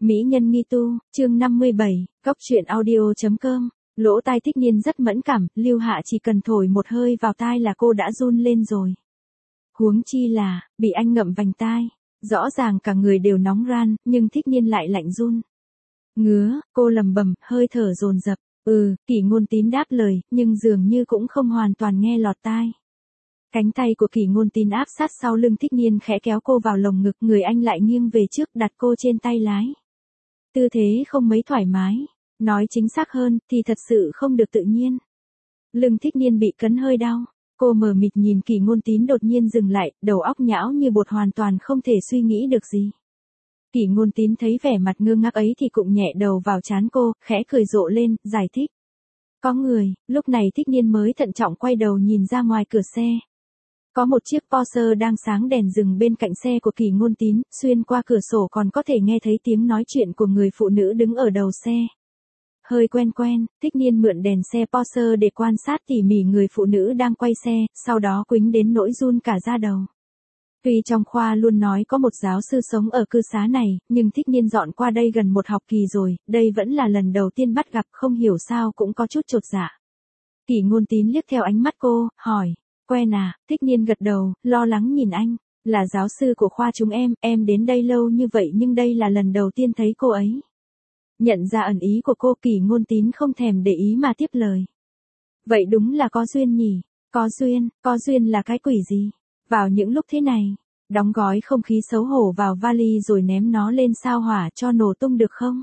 Mỹ nhân nghi tu, chương 57, Cóc truyện audio.com. Lỗ tai Thích Nhiên rất mẫn cảm, Lưu Hạ chỉ cần thổi một hơi vào tai là cô đã run lên rồi. Huống chi là, bị anh ngậm vành tai. Rõ ràng cả người đều nóng ran, nhưng Thích Nhiên lại lạnh run. Ngứa, cô lầm bầm, hơi thở dồn dập. Kỷ Ngôn Tín đáp lời, nhưng dường như cũng không hoàn toàn nghe lọt tai. Cánh tay của Kỷ Ngôn Tín áp sát sau lưng Thích Nhiên khẽ kéo cô vào lồng ngực, người anh lại nghiêng về trước đặt cô trên tay lái. Tư thế không mấy thoải mái, nói chính xác hơn thì thật sự không được tự nhiên. Lưng Thích Nhiên bị cấn hơi đau, cô mờ mịt nhìn Kỷ Ngôn Tín đột nhiên dừng lại, đầu óc nhão như bột hoàn toàn không thể suy nghĩ được gì. Kỷ Ngôn Tín thấy vẻ mặt ngơ ngác ấy thì cụng nhẹ đầu vào trán cô, khẽ cười rộ lên, giải thích. Có người, lúc này Thích Nhiên mới thận trọng quay đầu nhìn ra ngoài cửa xe. Có một chiếc Porsche đang sáng đèn dừng bên cạnh xe của Kỷ Ngôn Tín, xuyên qua cửa sổ còn có thể nghe thấy tiếng nói chuyện của người phụ nữ đứng ở đầu xe. Hơi quen quen, Thích Nhiên mượn đèn xe Porsche để quan sát tỉ mỉ người phụ nữ đang quay xe, sau đó quĩnh đến nỗi run cả da đầu. Tuy trong khoa luôn nói có một giáo sư sống ở cư xá này, nhưng Thích Nhiên dọn qua đây gần một học kỳ rồi, đây vẫn là lần đầu tiên bắt gặp, không hiểu sao cũng có chút chột dạ. Kỷ Ngôn Tín liếc theo ánh mắt cô, hỏi. Quen à? Thích Nhiên gật đầu, lo lắng nhìn anh. Là giáo sư của khoa chúng em đến đây lâu như vậy nhưng đây là lần đầu tiên thấy cô ấy. Nhận ra ẩn ý của cô, Kỷ Ngôn Tín không thèm để ý mà tiếp lời. Vậy đúng là có duyên nhỉ? Có duyên là cái quỷ gì? Vào những lúc thế này, đóng gói không khí xấu hổ vào vali rồi ném nó lên sao hỏa cho nổ tung được không?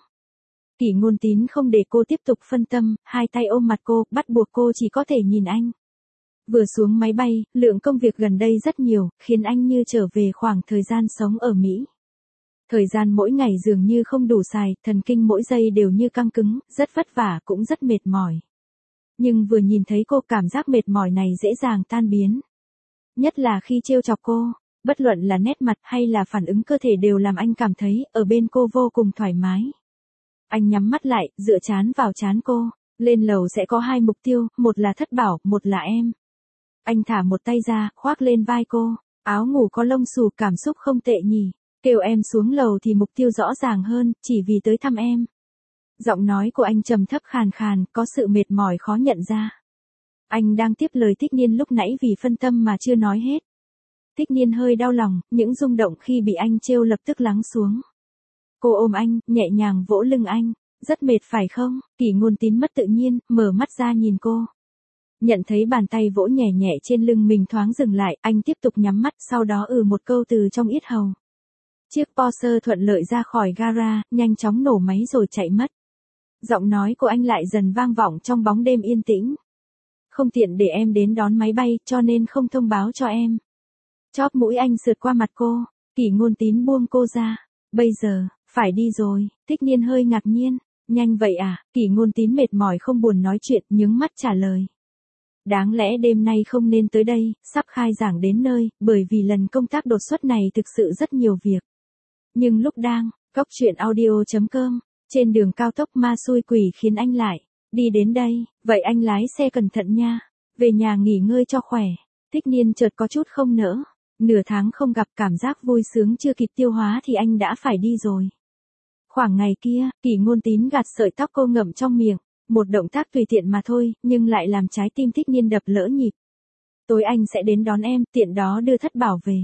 Kỷ Ngôn Tín không để cô tiếp tục phân tâm, hai tay ôm mặt cô, bắt buộc cô chỉ có thể nhìn anh. Vừa xuống máy bay, lượng công việc gần đây rất nhiều, khiến anh như trở về khoảng thời gian sống ở Mỹ. Thời gian mỗi ngày dường như không đủ xài, thần kinh mỗi giây đều như căng cứng, rất vất vả cũng rất mệt mỏi. Nhưng vừa nhìn thấy cô, cảm giác mệt mỏi này dễ dàng tan biến. Nhất là khi trêu chọc cô, bất luận là nét mặt hay là phản ứng cơ thể đều làm anh cảm thấy ở bên cô vô cùng thoải mái. Anh nhắm mắt lại, dựa trán vào trán cô. Lên lầu sẽ có hai mục tiêu, một là Thất Bảo, một là em. Anh thả một tay ra, khoác lên vai cô. Áo ngủ có lông xù, cảm xúc không tệ nhỉ. Kêu em xuống lầu thì mục tiêu rõ ràng hơn, chỉ vì tới thăm em. Giọng nói của anh trầm thấp khàn khàn, có sự mệt mỏi khó nhận ra. Anh đang tiếp lời Thích Nhiên lúc nãy vì phân tâm mà chưa nói hết. Thích Nhiên hơi đau lòng, những rung động khi bị anh trêu lập tức lắng xuống. Cô ôm anh, nhẹ nhàng vỗ lưng anh. Rất mệt phải không? Kỷ Ngôn Tín mất tự nhiên, mở mắt ra nhìn cô. Nhận thấy bàn tay vỗ nhẹ nhẹ trên lưng mình thoáng dừng lại, anh tiếp tục nhắm mắt, sau đó một câu từ trong yết hầu. Chiếc Porsche thuận lợi ra khỏi gara, nhanh chóng nổ máy rồi chạy mất. Giọng nói của anh lại dần vang vọng trong bóng đêm yên tĩnh. Không tiện để em đến đón máy bay, cho nên không thông báo cho em. Chóp mũi anh sượt qua mặt cô, Kỷ Ngôn Tín buông cô ra. Bây giờ, phải đi rồi. Thích Nhiên hơi ngạc nhiên. Nhanh vậy à? Kỷ Ngôn Tín mệt mỏi không buồn nói chuyện, nhướng mắt trả lời. Đáng lẽ đêm nay không nên tới đây, sắp khai giảng đến nơi, bởi vì lần công tác đột xuất này thực sự rất nhiều việc. Nhưng lúc đang, Cóc truyện audio.com, trên đường cao tốc ma xui quỷ khiến anh lại, đi đến đây, vậy anh lái xe cẩn thận nha, về nhà nghỉ ngơi cho khỏe. Thích Nhiên chợt có chút không nỡ, nửa tháng không gặp, cảm giác vui sướng chưa kịp tiêu hóa thì anh đã phải đi rồi. Khoảng ngày kia, Kỷ Ngôn Tín gạt sợi tóc cô ngậm trong miệng. Một động tác tùy tiện mà thôi, nhưng lại làm trái tim Thích Nhiên đập lỡ nhịp. Tối anh sẽ đến đón em, tiện đó đưa Thất Bảo về.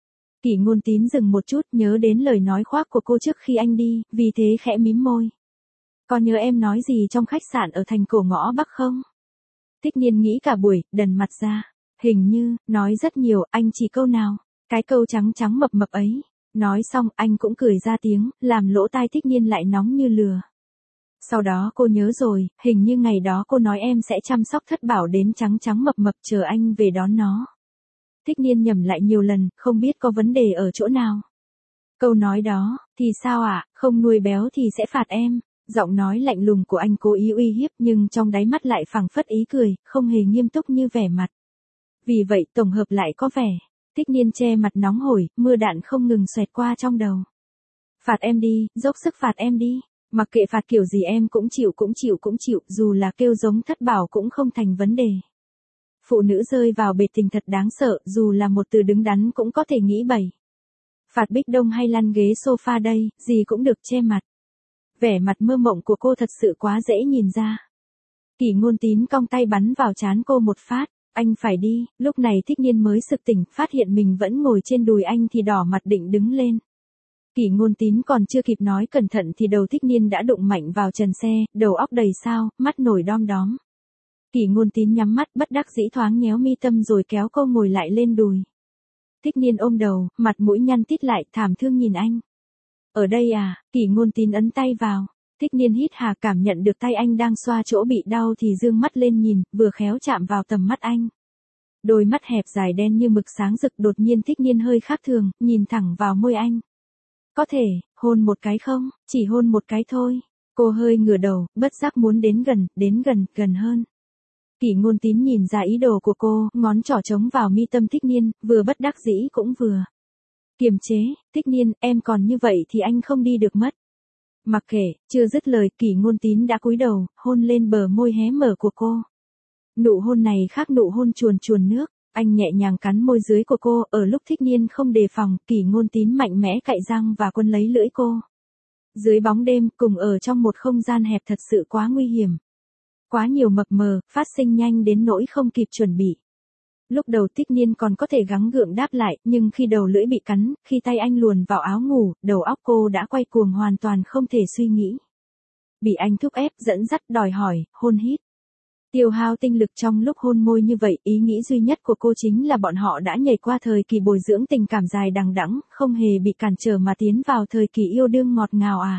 Kỷ Ngôn Tín dừng một chút, nhớ đến lời nói khoác của cô trước khi anh đi, vì thế khẽ mím môi. Có nhớ em nói gì trong khách sạn ở thành cổ ngõ Bắc không? Thích Nhiên nghĩ cả buổi, đần mặt ra. Hình như, nói rất nhiều, anh chỉ câu nào. Cái câu trắng trắng mập mập ấy. Nói xong, anh cũng cười ra tiếng, làm lỗ tai Thích Nhiên lại nóng như lửa. Sau đó cô nhớ rồi, hình như ngày đó cô nói em sẽ chăm sóc Thất Bảo đến trắng trắng mập mập chờ anh về đón nó. Thích Nhiên nhẩm lại nhiều lần, không biết có vấn đề ở chỗ nào. Câu nói đó, thì sao ạ, không nuôi béo thì sẽ phạt em. Giọng nói lạnh lùng của anh cố ý uy hiếp nhưng trong đáy mắt lại phảng phất ý cười, không hề nghiêm túc như vẻ mặt. Vì vậy tổng hợp lại có vẻ. Thích Nhiên che mặt nóng hổi, mưa đạn không ngừng xoẹt qua trong đầu. Phạt em đi, dốc sức phạt em đi. Mặc kệ phạt kiểu gì em cũng chịu, dù là kêu giống Thất Bảo cũng không thành vấn đề. Phụ nữ rơi vào bệt tình thật đáng sợ, dù là một từ đứng đắn cũng có thể nghĩ bậy. Phạt Bích Đông hay lăn ghế sofa đây, gì cũng được che mặt. Vẻ mặt mơ mộng của cô thật sự quá dễ nhìn ra. Kỷ Ngôn Tín cong tay bắn vào trán cô một phát. Anh phải đi, lúc này Thích Nhiên mới sực tỉnh, phát hiện mình vẫn ngồi trên đùi anh thì đỏ mặt định đứng lên. Kỷ Ngôn Tín còn chưa kịp nói cẩn thận thì đầu Thích Nhiên đã đụng mạnh vào trần xe, đầu óc đầy sao, mắt nổi đom đóm. Kỷ Ngôn Tín nhắm mắt bất đắc dĩ thoáng nhéo mi tâm rồi kéo cô ngồi lại lên đùi. Thích Nhiên ôm đầu, mặt mũi nhăn tít lại, thảm thương nhìn anh. Ở đây à? Kỷ Ngôn Tín ấn tay vào. Thích Nhiên hít hà, cảm nhận được tay anh đang xoa chỗ bị đau thì dương mắt lên nhìn, vừa khéo chạm vào tầm mắt anh. Đôi mắt hẹp dài đen như mực sáng rực, đột nhiên Thích Nhiên hơi khác thường, nhìn thẳng vào môi anh. Có thể, hôn một cái không? Chỉ hôn một cái thôi. Cô hơi ngửa đầu, bất giác muốn đến gần hơn. Kỷ Ngôn Tín nhìn ra ý đồ của cô, ngón trỏ trống vào mi tâm Thích Nhiên, vừa bất đắc dĩ cũng vừa kiềm chế. Thích Nhiên, em còn như vậy thì anh không đi được mất. Mặc kệ, chưa dứt lời, Kỷ Ngôn Tín đã cúi đầu, hôn lên bờ môi hé mở của cô. Nụ hôn này khác nụ hôn chuồn chuồn nước, anh nhẹ nhàng cắn môi dưới của cô, ở lúc Thích Nhiên không đề phòng, Kỷ Ngôn Tín mạnh mẽ cạy răng và quấn lấy lưỡi cô. Dưới bóng đêm, cùng ở trong một không gian hẹp thật sự quá nguy hiểm. Quá nhiều mập mờ, phát sinh nhanh đến nỗi không kịp chuẩn bị. Lúc đầu Thích Nhiên còn có thể gắng gượng đáp lại, nhưng khi đầu lưỡi bị cắn, khi tay anh luồn vào áo ngủ, đầu óc cô đã quay cuồng hoàn toàn không thể suy nghĩ. Bị anh thúc ép, dẫn dắt, đòi hỏi, hôn hít. Tiêu hao tinh lực trong lúc hôn môi như vậy, ý nghĩ duy nhất của cô chính là bọn họ đã nhảy qua thời kỳ bồi dưỡng tình cảm dài đằng đẵng, không hề bị cản trở mà tiến vào thời kỳ yêu đương ngọt ngào à.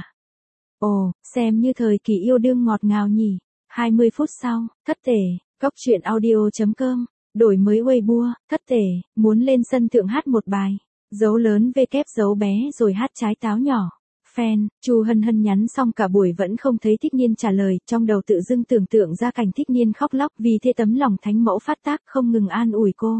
Ồ, xem như thời kỳ yêu đương ngọt ngào nhỉ. 20 phút sau, thất tể, cóc truyện audio.com, đổi mới Weibo, thất tể, muốn lên sân thượng hát một bài, dấu lớn V kép dấu bé rồi hát trái táo nhỏ. Fan, Chu Hân Hân nhắn xong cả buổi vẫn không thấy Thích Nhiên trả lời, trong đầu tự dưng tưởng tượng ra cảnh Thích Nhiên khóc lóc vì thế tấm lòng thánh mẫu phát tác không ngừng an ủi cô.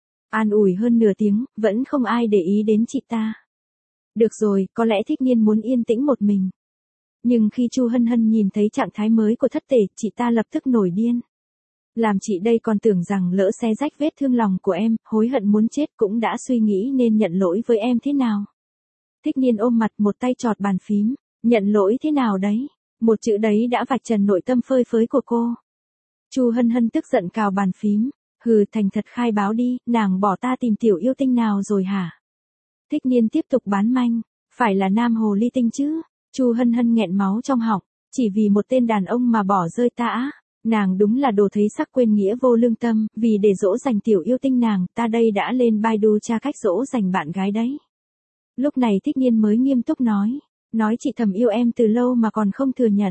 An ủi hơn nửa tiếng, vẫn không ai để ý đến chị ta. Được rồi, có lẽ Thích Nhiên muốn yên tĩnh một mình. Nhưng khi Chu Hân Hân nhìn thấy trạng thái mới của thất tể, chị ta lập tức nổi điên. Làm chị đây còn tưởng rằng lỡ xé rách vết thương lòng của em, hối hận muốn chết cũng đã suy nghĩ nên nhận lỗi với em thế nào. Thích Nhiên ôm mặt một tay chọt bàn phím, nhận lỗi thế nào đấy, một chữ đấy đã vạch trần nội tâm phơi phới của cô. Chu Hân Hân tức giận cào bàn phím, hừ thành thật khai báo đi, nàng bỏ ta tìm tiểu yêu tinh nào rồi hả? Thích Nhiên tiếp tục bán manh, phải là nam hồ ly tinh chứ? Chu Hân Hân nghẹn máu trong họng, chỉ vì một tên đàn ông mà bỏ rơi ta á, nàng đúng là đồ thấy sắc quên nghĩa vô lương tâm, vì để dỗ dành tiểu yêu tinh nàng, ta đây đã lên Baidu tra cách dỗ dành bạn gái đấy. Lúc này Thích Nhiên mới nghiêm túc nói chị thầm yêu em từ lâu mà còn không thừa nhận.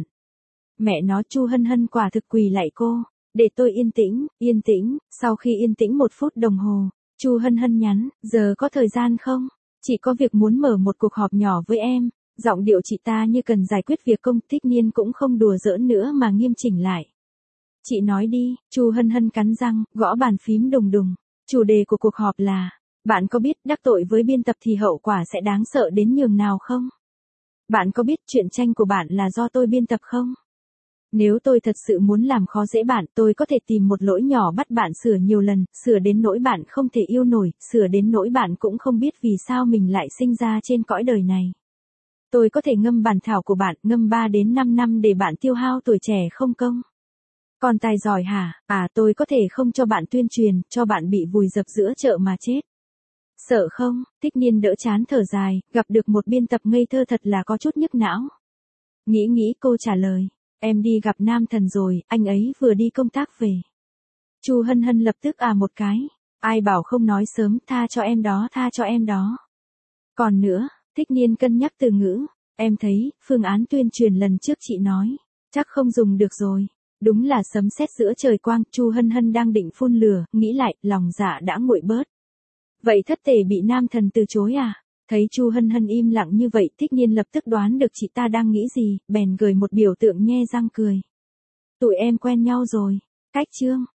Mẹ nó, Chu Hân Hân quả thực quỳ lạy cô, để tôi yên tĩnh, sau khi yên tĩnh 1 phút đồng hồ, Chu Hân Hân nhắn, giờ có thời gian không? Chị có việc muốn mở một cuộc họp nhỏ với em. Giọng điệu chị ta như cần giải quyết việc công. Thích Nhiên cũng không đùa giỡn nữa mà nghiêm chỉnh lại. Chị nói đi, Chu Hân Hân cắn răng, gõ bàn phím đùng đùng. Chủ đề của cuộc họp là, bạn có biết đắc tội với biên tập thì hậu quả sẽ đáng sợ đến nhường nào không? Bạn có biết truyện tranh của bạn là do tôi biên tập không? Nếu tôi thật sự muốn làm khó dễ bạn, tôi có thể tìm một lỗi nhỏ bắt bạn sửa nhiều lần, sửa đến nỗi bạn không thể yêu nổi, sửa đến nỗi bạn cũng không biết vì sao mình lại sinh ra trên cõi đời này. Tôi có thể ngâm bản thảo của bạn, ngâm 3 đến 5 năm để bạn tiêu hao tuổi trẻ không công. Còn tài giỏi hả? À, tôi có thể không cho bạn tuyên truyền, cho bạn bị vùi dập giữa chợ mà chết. Sợ không? Thích Nhiên đỡ chán thở dài, gặp được một biên tập ngây thơ thật là có chút nhức não. Nghĩ cô trả lời, em đi gặp nam thần rồi, anh ấy vừa đi công tác về. Chu Hân Hân lập tức một cái, ai bảo không nói sớm, tha cho em đó. Còn nữa, Thích Nhiên cân nhắc từ ngữ, em thấy, phương án tuyên truyền lần trước chị nói, chắc không dùng được rồi. Đúng là sấm sét giữa trời quang, Chu Hân Hân đang định phun lửa, nghĩ lại, lòng dạ đã nguội bớt. Vậy thất tể bị nam thần từ chối à? Thấy Chu Hân Hân im lặng như vậy, Thích Nhiên lập tức đoán được chị ta đang nghĩ gì, bèn gửi một biểu tượng nhe răng cười. Tụi em quen nhau rồi. Cách chương